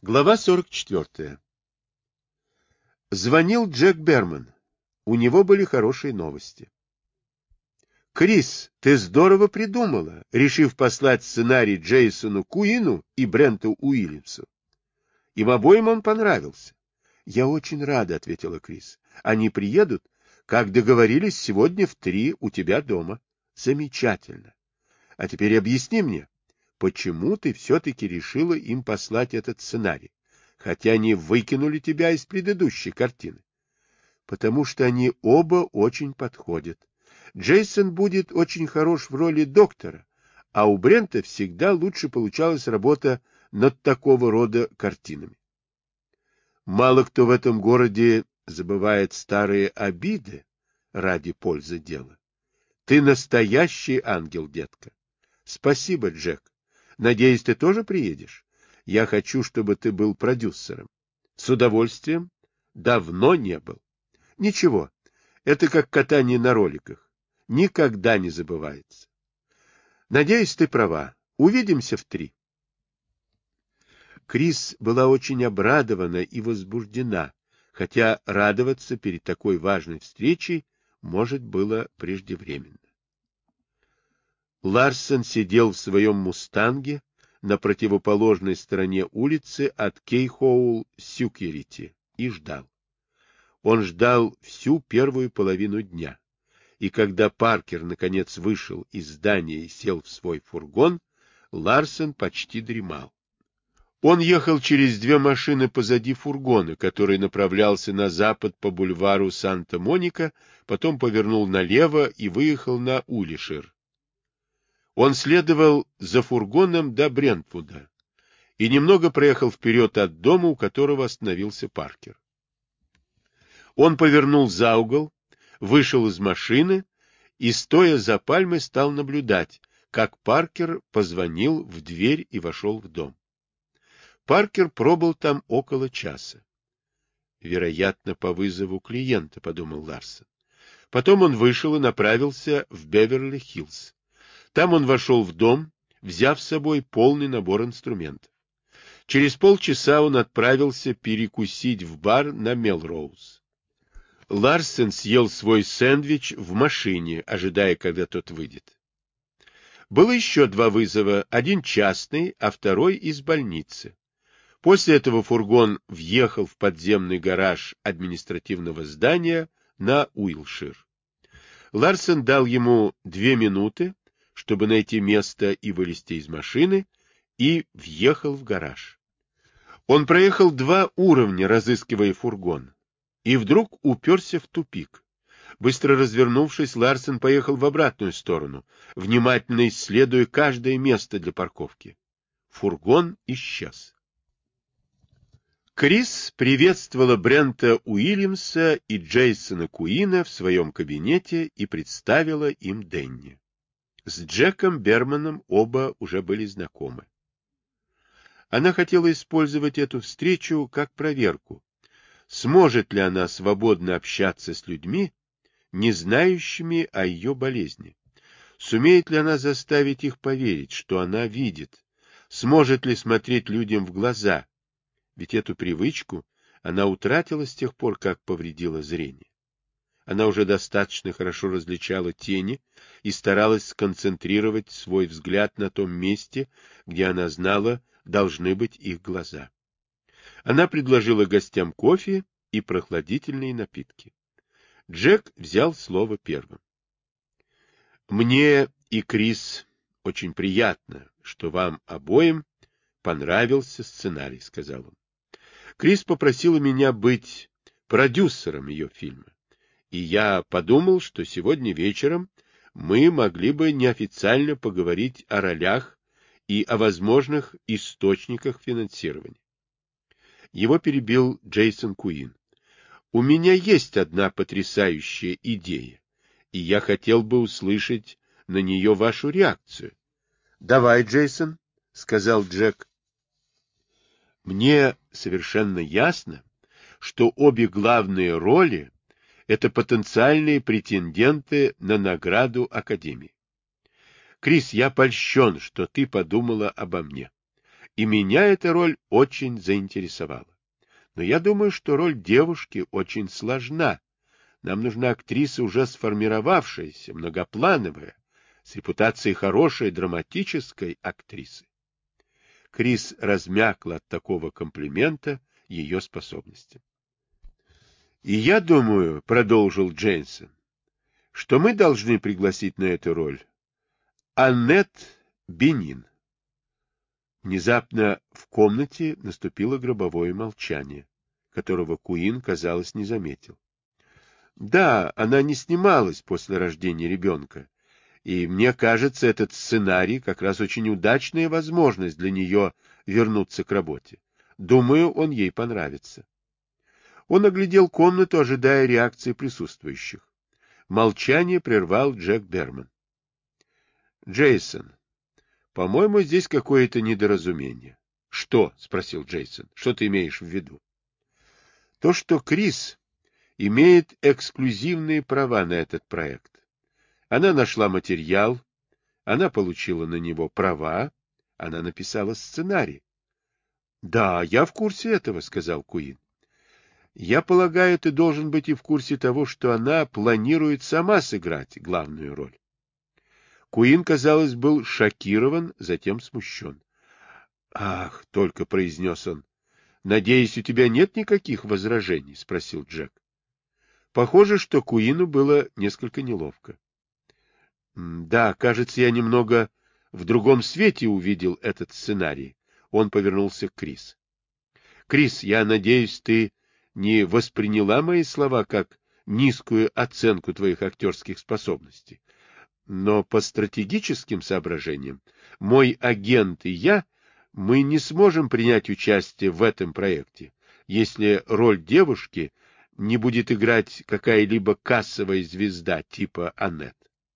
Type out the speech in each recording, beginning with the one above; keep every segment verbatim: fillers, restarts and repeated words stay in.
Глава сорок четвёртая. Звонил Джек Берман. У него были хорошие новости. «Крис, ты здорово придумала, решив послать сценарий Джейсону Куину и Бренту Уильямсу. Им обоим он понравился». «Я очень рада», — ответила Крис. «Они приедут, как договорились, сегодня в три у тебя дома». «Замечательно. А теперь объясни мне, почему ты все-таки решила им послать этот сценарий, хотя они выкинули тебя из предыдущей картины?» «Потому что они оба очень подходят. Джейсон будет очень хорош в роли доктора, а у Брента всегда лучше получалась работа над такого рода картинами. Мало кто в этом городе забывает старые обиды ради пользы дела. Ты настоящий ангел, детка. Спасибо, Джек. Надеюсь, ты тоже приедешь? Я хочу, чтобы ты был продюсером». «С удовольствием. Давно не был». «Ничего, это как катание на роликах. Никогда не забывается. Надеюсь, ты права. Увидимся в три». Крис была очень обрадована и возбуждена, хотя радоваться перед такой важной встречей, может, было преждевременно. Ларсон сидел в своем «Мустанге» на противоположной стороне улицы от Кейхоул-Сюкерити и ждал. Он ждал всю первую половину дня, и когда Паркер наконец вышел из здания и сел в свой фургон, Ларсон почти дремал. Он ехал через две машины позади фургона, который направлялся на запад по бульвару Санта-Моника, потом повернул налево и выехал на Улишер. Он следовал за фургоном до Брентвуда и немного проехал вперед от дома, у которого остановился Паркер. Он повернул за угол, вышел из машины и, стоя за пальмой, стал наблюдать, как Паркер позвонил в дверь и вошел в дом. Паркер пробыл там около часа. «Вероятно, по вызову клиента», — подумал Ларсон. Потом он вышел и направился в Беверли-Хиллз. Там он вошел в дом, взяв с собой полный набор инструментов. Через полчаса он отправился перекусить в бар на Мелроуз. Ларсен съел свой сэндвич в машине, ожидая, когда тот выйдет. Было еще два вызова, один частный, а второй из больницы. После этого фургон въехал в подземный гараж административного здания на Уилшир. Ларсен дал ему две минуты, чтобы найти место и вылезти из машины, и въехал в гараж. Он проехал два уровня, разыскивая фургон, и вдруг уперся в тупик. Быстро развернувшись, Ларсен поехал в обратную сторону, внимательно исследуя каждое место для парковки. Фургон исчез. Крис приветствовала Брента Уильямса и Джейсона Куина в своем кабинете и представила им Денни. С Джеком Берманом оба уже были знакомы. Она хотела использовать эту встречу как проверку, сможет ли она свободно общаться с людьми, не знающими о ее болезни, сумеет ли она заставить их поверить, что она видит, сможет ли смотреть людям в глаза, ведь эту привычку она утратила с тех пор, как повредила зрение. Она уже достаточно хорошо различала тени и старалась сконцентрировать свой взгляд на том месте, где она знала, должны быть их глаза. Она предложила гостям кофе и прохладительные напитки. Джек взял слово первым. «Мне и Крис очень приятно, что вам обоим понравился сценарий», — сказал он. «Крис попросила меня быть продюсером ее фильма, и я подумал, что сегодня вечером мы могли бы неофициально поговорить о ролях и о возможных источниках финансирования». Его перебил Джейсон Куин. «У меня есть одна потрясающая идея, и я хотел бы услышать на нее вашу реакцию». «Давай, Джейсон», — сказал Джек. «Мне совершенно ясно, что обе главные роли — это потенциальные претенденты на награду Академии. Крис, я польщен, что ты подумала обо мне. и меня эта роль очень заинтересовала. Но я думаю, что роль девушки очень сложна. Нам нужна актриса, уже сформировавшаяся, многоплановая, с репутацией хорошей драматической актрисы. Крис размякла от такого комплимента ее способностям. «И я думаю, — продолжил Джейсон, — что мы должны пригласить на эту роль Аннет Бенин». Внезапно в комнате наступило гробовое молчание, которого Куин, казалось, не заметил. Да, она не снималась после рождения ребенка, и мне кажется, этот сценарий как раз очень удачная возможность для нее вернуться к работе. Думаю, он ей понравится. Он оглядел комнату, ожидая реакции присутствующих. Молчание прервал Джек Дерман. «Джейсон, по-моему, здесь какое-то недоразумение». «Что?» — спросил Джейсон. «Что ты имеешь в виду?» «То, что Крис имеет эксклюзивные права на этот проект. Она нашла материал, она получила на него права, она написала сценарий». «Да, я в курсе этого», — сказал Куин. «Я полагаю, ты должен быть и в курсе того, что она планирует сама сыграть главную роль». Куин, казалось, был шокирован, затем смущен. «Ах!» — только произнес он. «Надеюсь, у тебя нет никаких возражений?» — спросил Джек. Похоже, что Куину было несколько неловко. «Да, кажется, я немного в другом свете увидел этот сценарий». Он повернулся к Крис. «Крис, я надеюсь, ты не восприняла мои слова как низкую оценку твоих актерских способностей. Но по стратегическим соображениям мой агент и я, мы не сможем принять участие в этом проекте, если роль девушки не будет играть какая-либо кассовая звезда типа Аннет».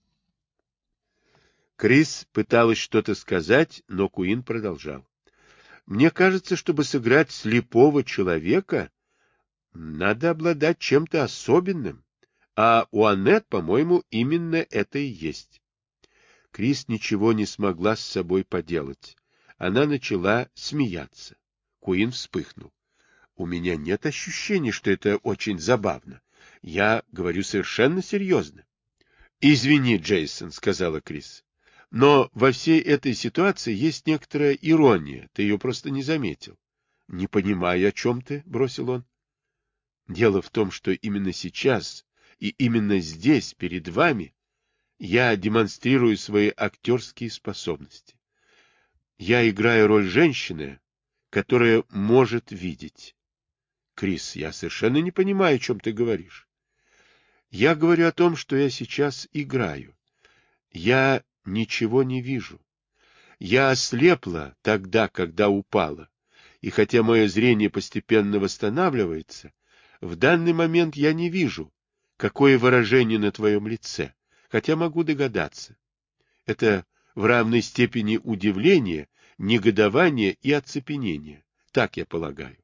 Крис пыталась что-то сказать, но Куин продолжал. «Мне кажется, чтобы сыграть слепого человека, надо обладать чем-то особенным, а у Аннет, по-моему, именно это и есть». Крис ничего не смогла с собой поделать. Она начала смеяться. Куин вспыхнул. «У меня нет ощущения, что это очень забавно. Я говорю совершенно серьезно». «Извини, Джейсон», — сказала Крис. «Но во всей этой ситуации есть некоторая ирония. Ты ее просто не заметил». «Не понимаю, о чем ты», — бросил он. «Дело в том, что именно сейчас и именно здесь, перед вами, я демонстрирую свои актерские способности. Я играю роль женщины, которая может видеть». «Крис, я совершенно не понимаю, о чем ты говоришь». «Я говорю о том, что я сейчас играю. Я ничего не вижу. Я ослепла тогда, когда упала, и хотя мое зрение постепенно восстанавливается, в данный момент я не вижу, какое выражение на твоем лице, хотя могу догадаться. Это в равной степени удивление, негодование и оцепенение. Так я полагаю».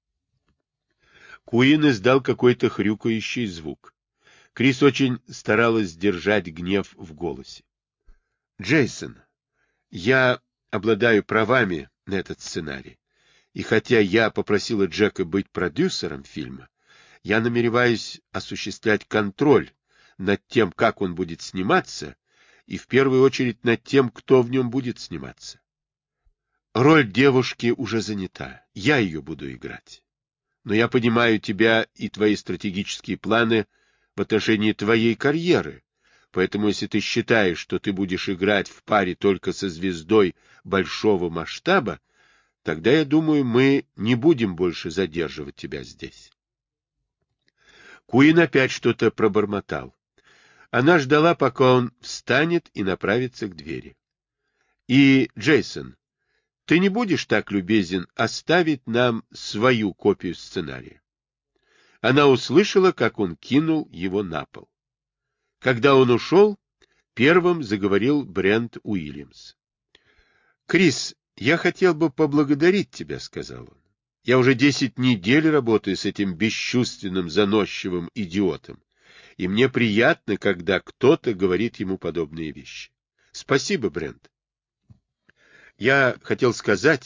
Куин издал какой-то хрюкающий звук. Крис очень старалась сдержать гнев в голосе. «Джейсон, я обладаю правами на этот сценарий, и хотя я попросила Джека быть продюсером фильма, я намереваюсь осуществлять контроль над тем, как он будет сниматься, и в первую очередь над тем, кто в нем будет сниматься. Роль девушки уже занята, я ее буду играть. Но я понимаю тебя и твои стратегические планы в отношении твоей карьеры, поэтому если ты считаешь, что ты будешь играть в паре только со звездой большого масштаба, тогда, я думаю, мы не будем больше задерживать тебя здесь». Куин опять что-то пробормотал. Она ждала, пока он встанет и направится к двери. «И, Джейсон, ты не будешь так любезен оставить нам свою копию сценария?» Она услышала, как он кинул его на пол. Когда он ушел, первым заговорил Брент Уильямс. «Крис, я хотел бы поблагодарить тебя», — сказал он. «Я уже десять недель работаю с этим бесчувственным, заносчивым идиотом, и мне приятно, когда кто-то говорит ему подобные вещи. Спасибо, Брент. Я хотел сказать,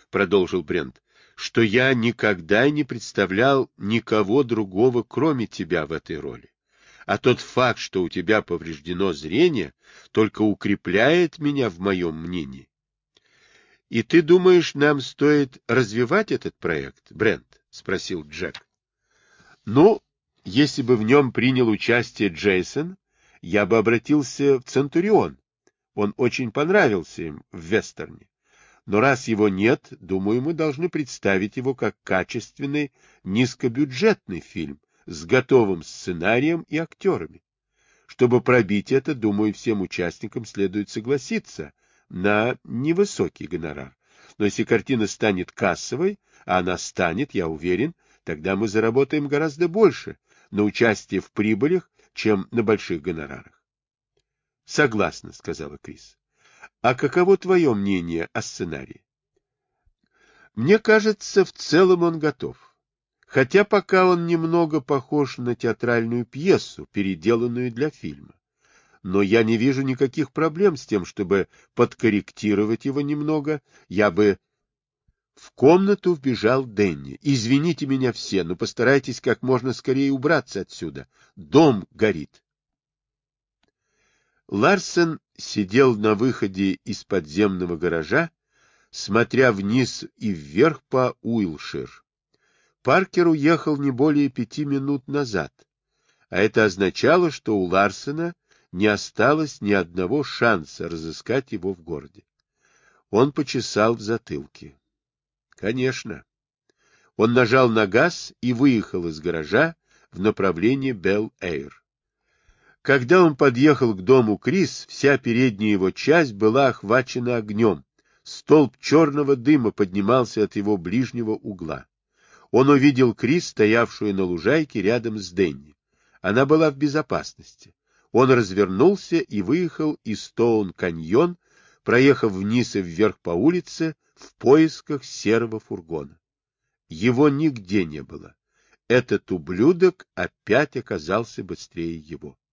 — продолжил Брент, — что я никогда не представлял никого другого, кроме тебя, в этой роли. А тот факт, что у тебя повреждено зрение, только укрепляет меня в моем мнении. — И ты думаешь, нам стоит развивать этот проект, Брент? — спросил Джек. — Ну, если бы в нем принял участие Джейсон, я бы обратился в Центурион. Он очень понравился им в вестерне. Но раз его нет, думаю, мы должны представить его как качественный, низкобюджетный фильм с готовым сценарием и актерами. Чтобы пробить это, думаю, всем участникам следует согласиться на невысокий гонорар. Но если картина станет кассовой, а она станет, я уверен, тогда мы заработаем гораздо больше на участие в прибылях, чем на больших гонорарах. — Согласна, — сказала Крис. — А каково твое мнение о сценарии? — Мне кажется, в целом он готов. Хотя пока он немного похож на театральную пьесу, переделанную для фильма. Но я не вижу никаких проблем с тем, чтобы подкорректировать его немного. Я бы... В комнату вбежал Дэнни. «Извините меня все, но постарайтесь как можно скорее убраться отсюда. Дом горит». Ларсен сидел на выходе из подземного гаража, смотря вниз и вверх по Уилшир. Паркер уехал не более пяти минут назад, а это означало, что у Ларсена не осталось ни одного шанса разыскать его в городе. Он почесал в затылке. Конечно. Он нажал на газ и выехал из гаража в направлении Белл-Эйр. Когда он подъехал к дому Крис, вся передняя его часть была охвачена огнем. Столб черного дыма поднимался от его ближнего угла. Он увидел Крис, стоявшую на лужайке рядом с Дэнни. Она была в безопасности. Он развернулся и выехал из Стоун-каньон, проехав вниз и вверх по улице в поисках серого фургона. Его нигде не было. Этот ублюдок опять оказался быстрее его.